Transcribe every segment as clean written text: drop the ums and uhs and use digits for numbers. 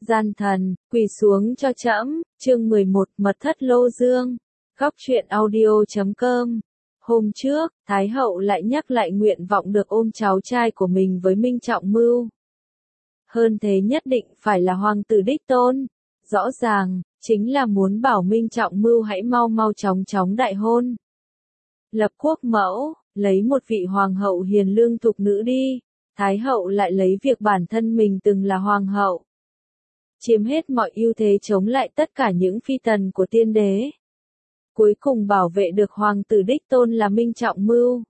Gian thần, quỳ xuống cho trẫm. Chương 11, Mật thất Lô Dương. Góc truyện audio.com. Hôm trước, Thái hậu lại nhắc lại nguyện vọng được ôm cháu trai của mình với Minh Trọng Mưu. Hơn thế nhất định phải là hoàng tử đích tôn. Rõ ràng, chính là muốn bảo Minh Trọng Mưu hãy mau chóng đại hôn. Lập quốc mẫu, lấy một vị hoàng hậu hiền lương thục nữ đi. Thái hậu lại lấy việc bản thân mình từng là hoàng hậu. Chiếm hết mọi ưu thế chống lại tất cả những phi tần của tiên đế. Cuối cùng bảo vệ được hoàng tử đích tôn là Minh Trọng Mưu.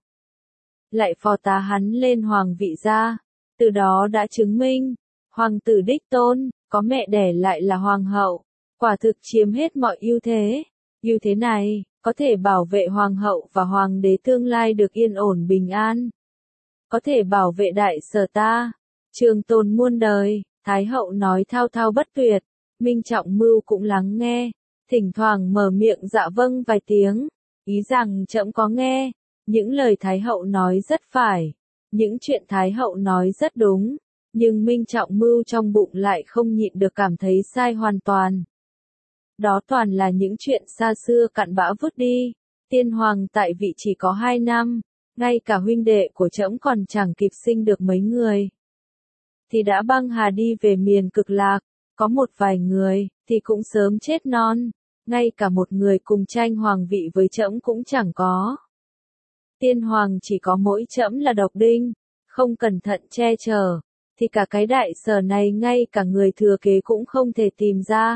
Lại phò tá hắn lên hoàng vị ra. Từ đó đã chứng minh, hoàng tử đích tôn, có mẹ đẻ lại là hoàng hậu. Quả thực chiếm hết mọi ưu thế. Ưu thế này, có thể bảo vệ hoàng hậu và hoàng đế tương lai được yên ổn bình an. Có thể bảo vệ đại sở ta, trường tồn muôn đời. Thái hậu nói thao thao bất tuyệt, Minh Trọng Mưu cũng lắng nghe, thỉnh thoảng mở miệng dạ vâng vài tiếng, ý rằng trẫm có nghe, những lời Thái hậu nói rất phải, những chuyện Thái hậu nói rất đúng, nhưng Minh Trọng Mưu trong bụng lại không nhịn được cảm thấy sai hoàn toàn. Đó toàn là những chuyện xa xưa cặn bã vứt đi, tiên hoàng tại vị chỉ có 2 năm, ngay cả huynh đệ của trẫm còn chẳng kịp sinh được mấy người. Thì đã băng hà đi về miền cực lạc, có một vài người, thì cũng sớm chết non, ngay cả một người cùng tranh hoàng vị với trẫm cũng chẳng có. Tiên hoàng chỉ có mỗi trẫm là độc đinh, không cẩn thận che chở, thì cả cái đại sở này ngay cả người thừa kế cũng không thể tìm ra.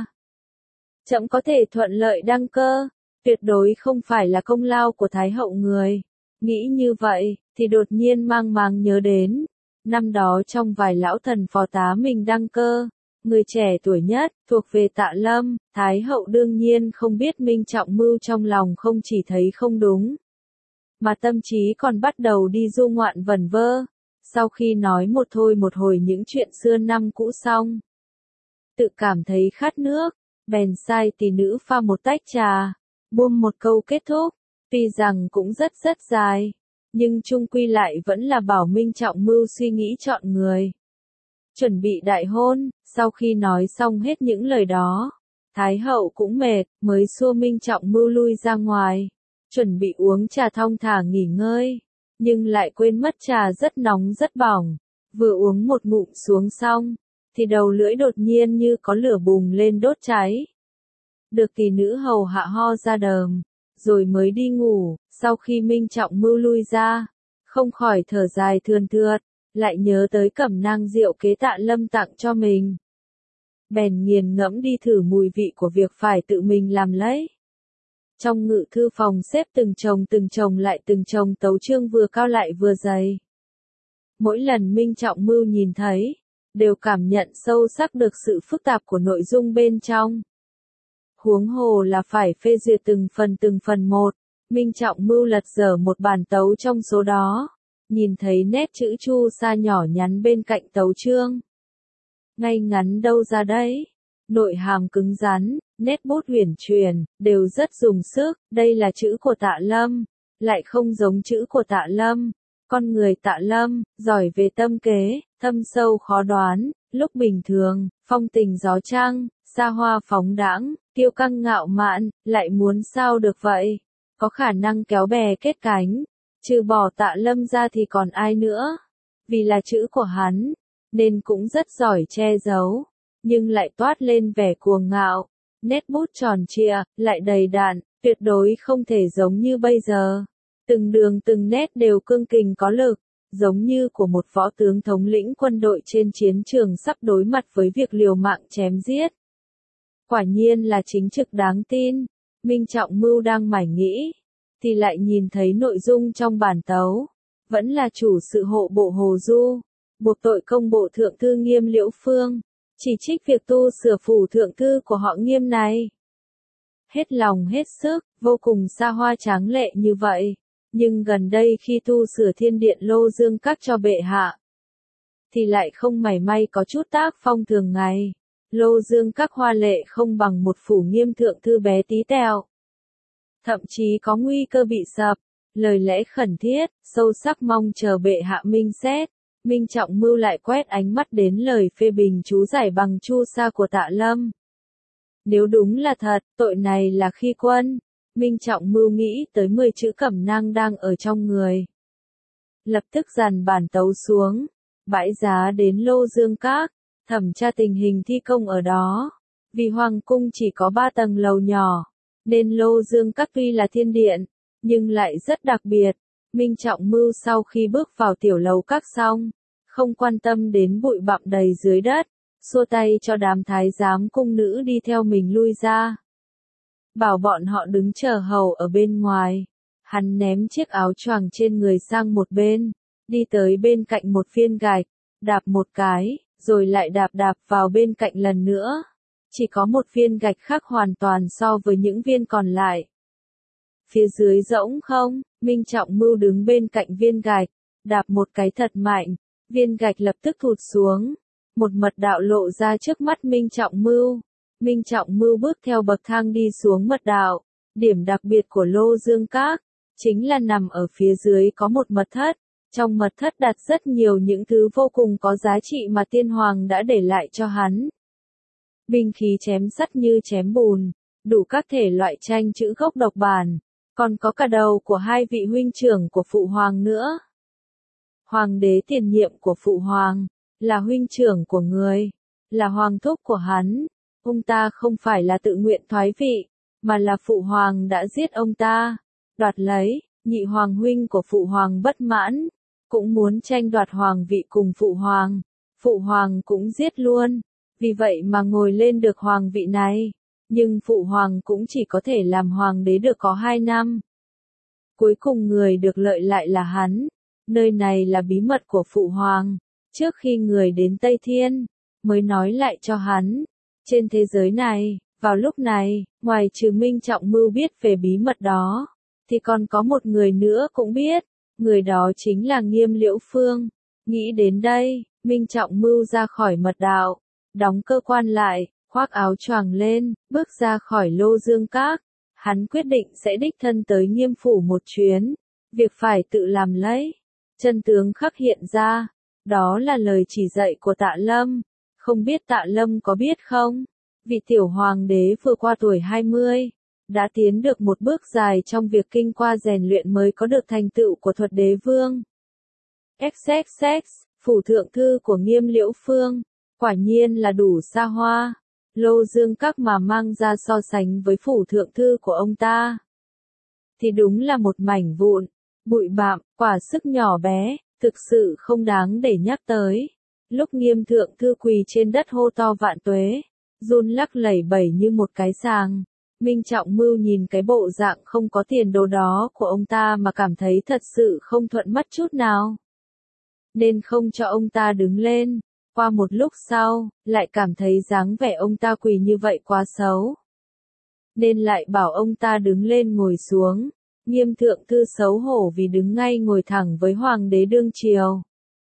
Trẫm có thể thuận lợi đăng cơ, tuyệt đối không phải là công lao của Thái hậu người. Nghĩ như vậy, thì đột nhiên mang máng nhớ đến. Năm đó trong vài lão thần phò tá mình đăng cơ, người trẻ tuổi nhất, thuộc về Tạ Lâm, Thái hậu đương nhiên không biết Minh Trọng Mưu trong lòng không chỉ thấy không đúng, mà tâm trí còn bắt đầu đi du ngoạn vẩn vơ, sau khi nói một thôi một hồi những chuyện xưa năm cũ xong. Tự cảm thấy khát nước, bèn sai tỷ nữ pha một tách trà, buông một câu kết thúc, tuy rằng cũng rất dài. Nhưng chung quy lại vẫn là bảo Minh Trọng Mưu suy nghĩ chọn người. Chuẩn bị đại hôn, sau khi nói xong hết những lời đó, Thái hậu cũng mệt, mới xua Minh Trọng Mưu lui ra ngoài, chuẩn bị uống trà thong thả nghỉ ngơi, nhưng lại quên mất trà rất nóng rất bỏng, vừa uống một ngụm xuống xong, thì đầu lưỡi đột nhiên như có lửa bùng lên đốt cháy. Được tỷ nữ hầu hạ ho ra đờm, rồi mới đi ngủ. Sau khi Minh Trọng Mưu lui ra, không khỏi thở dài thườn thượt, lại nhớ tới cẩm nang rượu kế Tạ Lâm tặng cho mình. Bèn nghiền ngẫm đi thử mùi vị của việc phải tự mình làm lấy. Trong ngự thư phòng xếp từng chồng lại từng chồng tấu chương vừa cao lại vừa dày. Mỗi lần Minh Trọng Mưu nhìn thấy, đều cảm nhận sâu sắc được sự phức tạp của nội dung bên trong. Huống hồ là phải phê duyệt từng phần một. Minh Trọng Mưu lật dở một bản tấu trong số đó, nhìn thấy nét chữ chu sa nhỏ nhắn bên cạnh tấu chương. Ngay ngắn đâu ra đấy, nội hàm cứng rắn, nét bút huyền truyền, đều rất dùng sức, đây là chữ của Tạ Lâm, lại không giống chữ của Tạ Lâm. Con người Tạ Lâm, giỏi về tâm kế, thâm sâu khó đoán, lúc bình thường, phong tình gió trăng, xa hoa phóng đãng, kiêu căng ngạo mạn, lại muốn sao được vậy? Có khả năng kéo bè kết cánh, trừ bỏ Tạ Lâm ra thì còn ai nữa? Vì là chữ của hắn, nên cũng rất giỏi che giấu, nhưng lại toát lên vẻ cuồng ngạo, nét bút tròn trịa, lại đầy đặn, tuyệt đối không thể giống như bây giờ. Từng đường từng nét đều cương kình có lực, giống như của một võ tướng thống lĩnh quân đội trên chiến trường sắp đối mặt với việc liều mạng chém giết. Quả nhiên là chính trực đáng tin. Minh Trọng Mưu đang mải nghĩ, thì lại nhìn thấy nội dung trong bản tấu, vẫn là chủ sự hộ bộ Hồ Du, buộc tội công bộ thượng thư Nghiêm Liễu Phương, chỉ trích việc tu sửa phủ thượng thư của họ Nghiêm này. Hết lòng hết sức, vô cùng xa hoa tráng lệ như vậy, nhưng gần đây khi tu sửa thiên điện Lô Dương Các cho bệ hạ, thì lại không mảy may có chút tác phong thường ngày. Lô Dương Các hoa lệ không bằng một phủ Nghiêm thượng thư bé tí tẹo. Thậm chí có nguy cơ bị sập, lời lẽ khẩn thiết, sâu sắc mong chờ bệ hạ minh xét. Minh Trọng Mưu lại quét ánh mắt đến lời phê bình chú giải bằng chu sa của Tạ Lâm. Nếu đúng là thật, tội này là khi quân. Minh Trọng Mưu nghĩ tới 10 chữ cẩm nang đang ở trong người. Lập tức dàn bản tấu xuống, bãi giá đến Lô Dương Các, thẩm tra tình hình thi công ở đó. Vì Hoàng cung chỉ có 3 tầng lầu nhỏ, nên Lô Dương Các tuy là thiên điện, nhưng lại rất đặc biệt. Minh Trọng Mưu sau khi bước vào tiểu lầu các xong, không quan tâm đến bụi bặm đầy dưới đất, xua tay cho đám thái giám cung nữ đi theo mình lui ra. Bảo bọn họ đứng chờ hầu ở bên ngoài. Hắn ném chiếc áo choàng trên người sang một bên, đi tới bên cạnh một viên gạch, đạp một cái, rồi lại đạp vào bên cạnh lần nữa. Chỉ có một viên gạch khác hoàn toàn so với những viên còn lại. Phía dưới rỗng không, Minh Trọng Mưu đứng bên cạnh viên gạch, đạp một cái thật mạnh, viên gạch lập tức thụt xuống. Một mật đạo lộ ra trước mắt Minh Trọng Mưu. Minh Trọng Mưu bước theo bậc thang đi xuống mật đạo. Điểm đặc biệt của Lô Dương Các chính là nằm ở phía dưới có một mật thất. Trong mật thất đặt rất nhiều những thứ vô cùng có giá trị mà tiên hoàng đã để lại cho hắn. Binh khí chém sắt như chém bùn, đủ các thể loại tranh chữ gốc độc bản, còn có cả đầu của 2 vị huynh trưởng của phụ hoàng nữa. Hoàng đế tiền nhiệm của phụ hoàng, là huynh trưởng của người, là hoàng thúc của hắn. Ông ta không phải là tự nguyện thoái vị, mà là phụ hoàng đã giết ông ta, đoạt lấy. Nhị hoàng huynh của phụ hoàng bất mãn, cũng muốn tranh đoạt hoàng vị cùng phụ hoàng cũng giết luôn, vì vậy mà ngồi lên được hoàng vị này, nhưng phụ hoàng cũng chỉ có thể làm hoàng đế được có 2 năm. Cuối cùng người được lợi lại là hắn, nơi này là bí mật của phụ hoàng, trước khi người đến Tây Thiên, mới nói lại cho hắn. Trên thế giới này, vào lúc này, ngoài trừ Minh Trọng Mưu biết về bí mật đó, thì còn có một người nữa cũng biết, người đó chính là Nghiêm Liễu Phương. Nghĩ đến đây, Minh Trọng Mưu ra khỏi mật đạo, đóng cơ quan lại, khoác áo choàng lên, bước ra khỏi Lô Dương Các. Hắn quyết định sẽ đích thân tới Nghiêm phủ một chuyến, việc phải tự làm lấy. Chân tướng khắc hiện ra, đó là lời chỉ dạy của Tạ Lâm. Không biết Tạ Lâm có biết không? Vị tiểu hoàng đế vừa qua tuổi 20, đã tiến được một bước dài trong việc kinh qua rèn luyện mới có được thành tựu của thuật đế vương. XXX, phủ thượng thư của Nghiêm Liễu Phương, quả nhiên là đủ xa hoa. Lô Dương Các mà mang ra so sánh với phủ thượng thư của ông ta, thì đúng là một mảnh vụn, bụi bặm, quả sức nhỏ bé, thực sự không đáng để nhắc tới. Lúc Nghiêm thượng thư quỳ trên đất hô to vạn tuế, run lắc lẩy bẩy như một cái sàng. Minh Trọng Mưu nhìn cái bộ dạng không có tiền đồ đó của ông ta mà cảm thấy thật sự không thuận mắt chút nào. Nên không cho ông ta đứng lên. Qua một lúc sau, lại cảm thấy dáng vẻ ông ta quỳ như vậy quá xấu. Nên lại bảo ông ta đứng lên ngồi xuống. Nghiêm thượng thư xấu hổ vì đứng ngay ngồi thẳng với hoàng đế đương triều.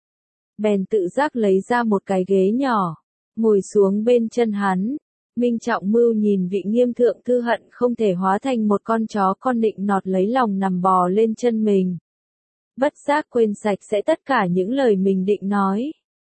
Bèn tự giác lấy ra một cái ghế nhỏ, ngồi xuống bên chân hắn. Minh Trọng Mưu nhìn vị Nghiêm thượng thư hận không thể hóa thành một con chó con nịnh nọt lấy lòng nằm bò lên chân mình. Bất giác quên sạch sẽ tất cả những lời mình định nói.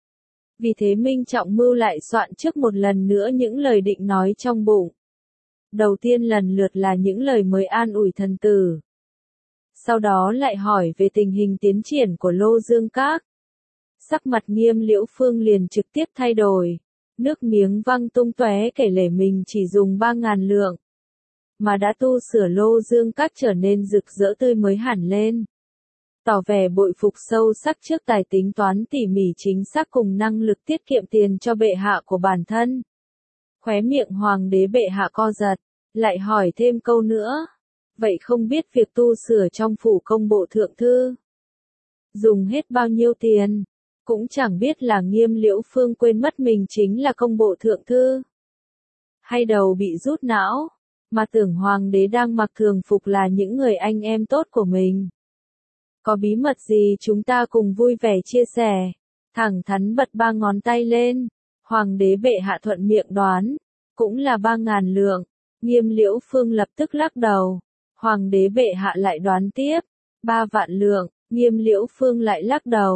Vì thế Minh Trọng Mưu lại soạn trước một lần nữa những lời định nói trong bụng. Đầu tiên lần lượt là những lời mới an ủi thần tử. Sau đó lại hỏi về tình hình tiến triển của Lô Dương Các. Sắc mặt Nghiêm Liễu Phương liền trực tiếp thay đổi. Nước miếng văng tung tóe kể lể mình chỉ dùng 3.000 lượng. Mà đã tu sửa Lô Dương Các trở nên rực rỡ tươi mới hẳn lên. Tỏ vẻ bội phục sâu sắc trước tài tính toán tỉ mỉ chính xác cùng năng lực tiết kiệm tiền cho bệ hạ của bản thân. Khóe miệng hoàng đế bệ hạ co giật, lại hỏi thêm câu nữa. Vậy không biết việc tu sửa trong phủ công bộ thượng thư dùng hết bao nhiêu tiền? Cũng chẳng biết là Nghiêm Liễu Phương quên mất mình chính là công bộ thượng thư, hay đầu bị rút não, mà tưởng hoàng đế đang mặc thường phục là những người anh em tốt của mình. Có bí mật gì chúng ta cùng vui vẻ chia sẻ. Thẳng thắn bật 3 ngón tay lên. Hoàng đế bệ hạ thuận miệng đoán. Cũng là 3.000 lượng. Nghiêm Liễu Phương lập tức lắc đầu. Hoàng đế bệ hạ lại đoán tiếp. 3 vạn lượng. Nghiêm Liễu Phương lại lắc đầu.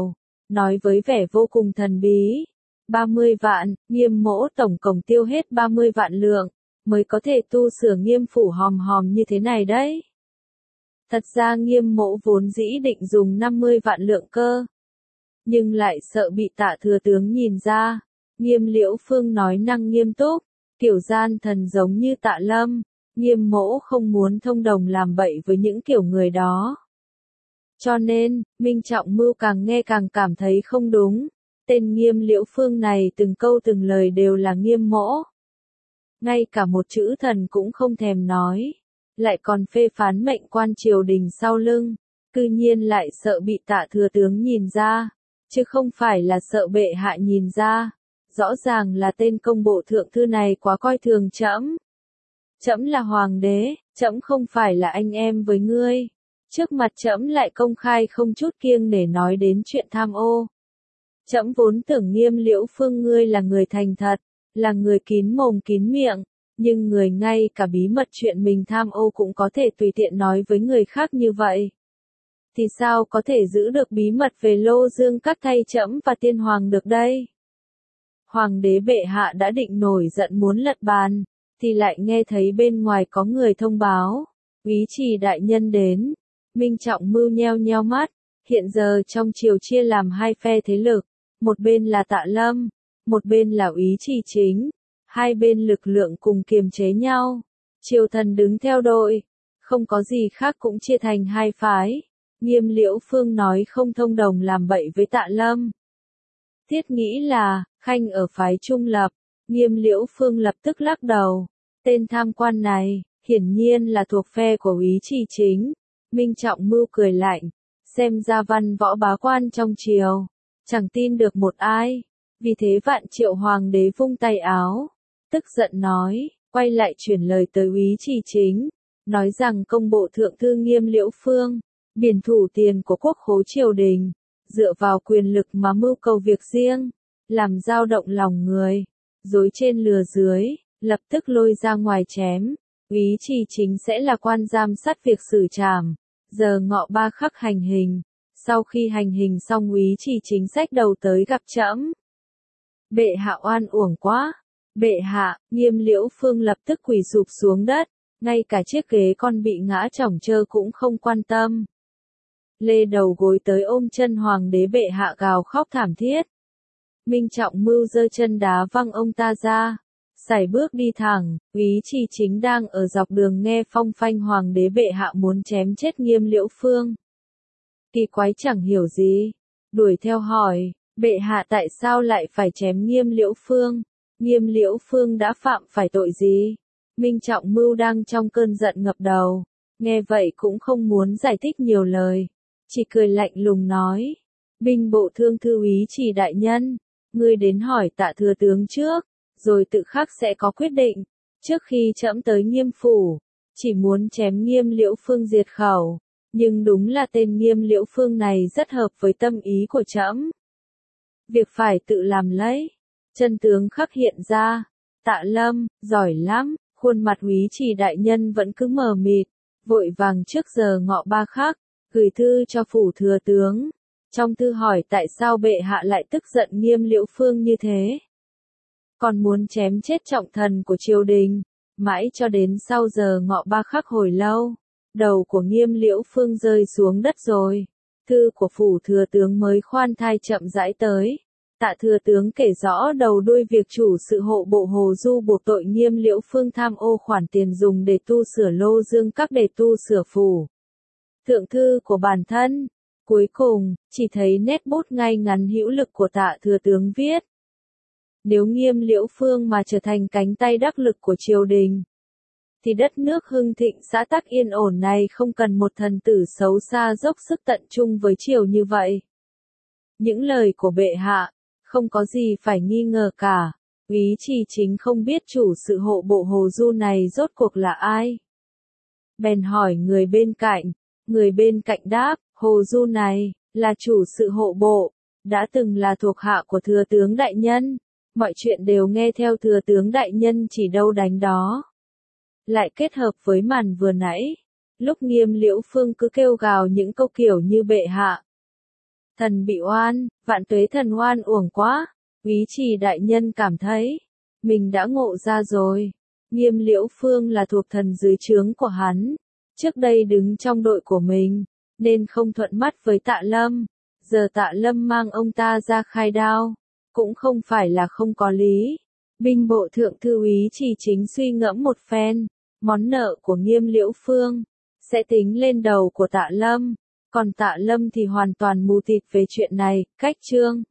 nói với vẻ vô cùng thần bí. 30 vạn, Nghiêm mỗ tổng cộng tiêu hết 30 vạn lượng, mới có thể tu sửa Nghiêm phủ hòm hòm như thế này đấy. Thật ra Nghiêm mỗ vốn dĩ định dùng 50 vạn lượng cơ. Nhưng lại sợ bị Tạ thừa tướng nhìn ra. Nghiêm Liễu Phương nói năng nghiêm túc, kiểu gian thần giống như Tạ Lâm, Nghiêm mỗ không muốn thông đồng làm bậy với những kiểu người đó. Cho nên, Minh Trọng Mưu càng nghe càng cảm thấy không đúng. Tên Nghiêm Liễu Phương này từng câu từng lời đều là Nghiêm mỗ. Ngay cả một chữ thần cũng không thèm nói. Lại còn phê phán mệnh quan triều đình sau lưng. Cư nhiên lại sợ bị Tạ thừa tướng nhìn ra. Chứ không phải là sợ bệ hạ nhìn ra. Rõ ràng là tên công bộ thượng thư này quá coi thường trẫm. Trẫm là hoàng đế, trẫm không phải là anh em với ngươi. Trước mặt trẫm lại công khai không chút kiêng nể nói đến chuyện tham ô. Trẫm vốn tưởng Nghiêm Liễu Phương ngươi là người thành thật, là người kín mồm kín miệng, nhưng người ngay cả bí mật chuyện mình tham ô cũng có thể tùy tiện nói với người khác như vậy. Thì sao có thể giữ được bí mật về Lô Dương Các thay trẫm và tiên hoàng được đây? Hoàng đế bệ hạ đã định nổi giận muốn lật bàn, thì lại nghe thấy bên ngoài có người thông báo, úy trì đại nhân đến. Minh Trọng Mưu nheo nheo mắt, hiện giờ trong triều chia làm hai phe thế lực, một bên là Tạ Lâm, một bên là úy trì chính, hai bên lực lượng cùng kiềm chế nhau. Triều thần đứng theo đội, không có gì khác cũng chia thành hai phái. Nghiêm Liễu Phương nói không thông đồng làm bậy với Tạ Lâm. Thiết nghĩ là, Khanh ở phái trung lập, Nghiêm Liễu Phương lập tức lắc đầu. Tên tham quan này, hiển nhiên là thuộc phe của úy trì chính. Minh Trọng Mưu cười lạnh, xem ra văn võ bá quan trong triều, chẳng tin được một ai. Vì thế Vạn Triệu hoàng đế vung tay áo, tức giận nói, quay lại chuyển lời tới úy trì chính, nói rằng công bộ thượng thư Nghiêm Liễu Phương, biển thủ tiền của quốc khố triều đình, dựa vào quyền lực mà mưu cầu việc riêng, làm dao động lòng người, dối trên lừa dưới, lập tức lôi ra ngoài chém. Úy trì chính sẽ là quan giám sát việc xử trảm. Giờ ngọ 3 khắc hành hình. Sau khi hành hình xong úy trì chính xách đầu tới gặp trẫm. Bệ hạ oan uổng quá. Bệ hạ, Nghiêm Liễu Phương lập tức quỳ sụp xuống đất. Ngay cả chiếc ghế con bị ngã chỏng trơ cũng không quan tâm. Lê đầu gối tới ôm chân hoàng đế bệ hạ gào khóc thảm thiết. Minh Trọng Mưu giơ chân đá văng ông ta ra. Sải bước đi thẳng, úy trì chính đang ở dọc đường nghe phong phanh hoàng đế bệ hạ muốn chém chết Nghiêm Liễu Phương. Kỳ quái chẳng hiểu gì, đuổi theo hỏi, bệ hạ tại sao lại phải chém Nghiêm Liễu Phương? Nghiêm Liễu Phương đã phạm phải tội gì? Minh Trọng Mưu đang trong cơn giận ngập đầu, nghe vậy cũng không muốn giải thích nhiều lời, chỉ cười lạnh lùng nói, binh bộ thương thư úy trì đại nhân, ngươi đến hỏi Tạ thừa tướng trước. Rồi tự khắc sẽ có quyết định. Trước khi trẫm tới Nghiêm phủ, chỉ muốn chém Nghiêm Liễu Phương diệt khẩu, nhưng đúng là tên Nghiêm Liễu Phương này rất hợp với tâm ý của trẫm. Việc phải tự làm lấy. Chân tướng khắc hiện ra. Tạ Lâm, giỏi lắm. Khuôn mặt úy trì đại nhân vẫn cứ mờ mịt, vội vàng trước giờ ngọ 3 khắc, gửi thư cho phủ thừa tướng. Trong thư hỏi tại sao bệ hạ lại tức giận Nghiêm Liễu Phương như thế. Còn muốn chém chết trọng thần của triều đình, mãi cho đến sau giờ ngọ 3 khắc hồi lâu, đầu của Nghiêm Liễu Phương rơi xuống đất rồi. Thư của phủ thừa tướng mới khoan thai chậm rãi tới. Tạ thừa tướng kể rõ đầu đuôi việc chủ sự hộ bộ Hồ Du buộc tội Nghiêm Liễu Phương tham ô khoản tiền dùng để tu sửa Lô Dương Các để tu sửa phủ thượng thư của bản thân. Cuối cùng, chỉ thấy nét bút ngay ngắn hữu lực của Tạ thừa tướng viết. Nếu Nghiêm Liễu Phương mà trở thành cánh tay đắc lực của triều đình, thì đất nước hưng thịnh xã tắc yên ổn này không cần một thần tử xấu xa dốc sức tận trung với triều như vậy. Những lời của bệ hạ, không có gì phải nghi ngờ cả. Úy trì chính không biết chủ sự hộ bộ Hồ Du này rốt cuộc là ai. Bèn hỏi người bên cạnh đáp, Hồ Du này, là chủ sự hộ bộ, đã từng là thuộc hạ của thừa tướng đại nhân. Mọi chuyện đều nghe theo thừa tướng đại nhân chỉ đâu đánh đó. Lại kết hợp với màn vừa nãy, lúc Nghiêm Liễu Phương cứ kêu gào những câu kiểu như bệ hạ Thần bị oan, vạn tuế thần oan uổng quá. Úy Trì đại nhân cảm thấy, mình đã ngộ ra rồi. Nghiêm Liễu Phương là thuộc thần dưới trướng của hắn. Trước đây đứng trong đội của mình, nên không thuận mắt với Tạ Lâm. Giờ Tạ Lâm mang ông ta ra khai đao, cũng không phải là không có lý. Binh bộ thượng thư Úy Trì chính suy ngẫm một phen, món nợ của Nghiêm Liễu Phương sẽ tính lên đầu của Tạ Lâm, còn Tạ Lâm thì hoàn toàn mù tịt về chuyện này. Cách chương